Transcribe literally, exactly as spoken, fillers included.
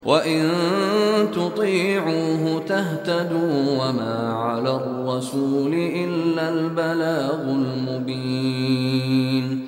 وإن تطيعوه تهتدوا وما على الرسول إلا البلاغ المبين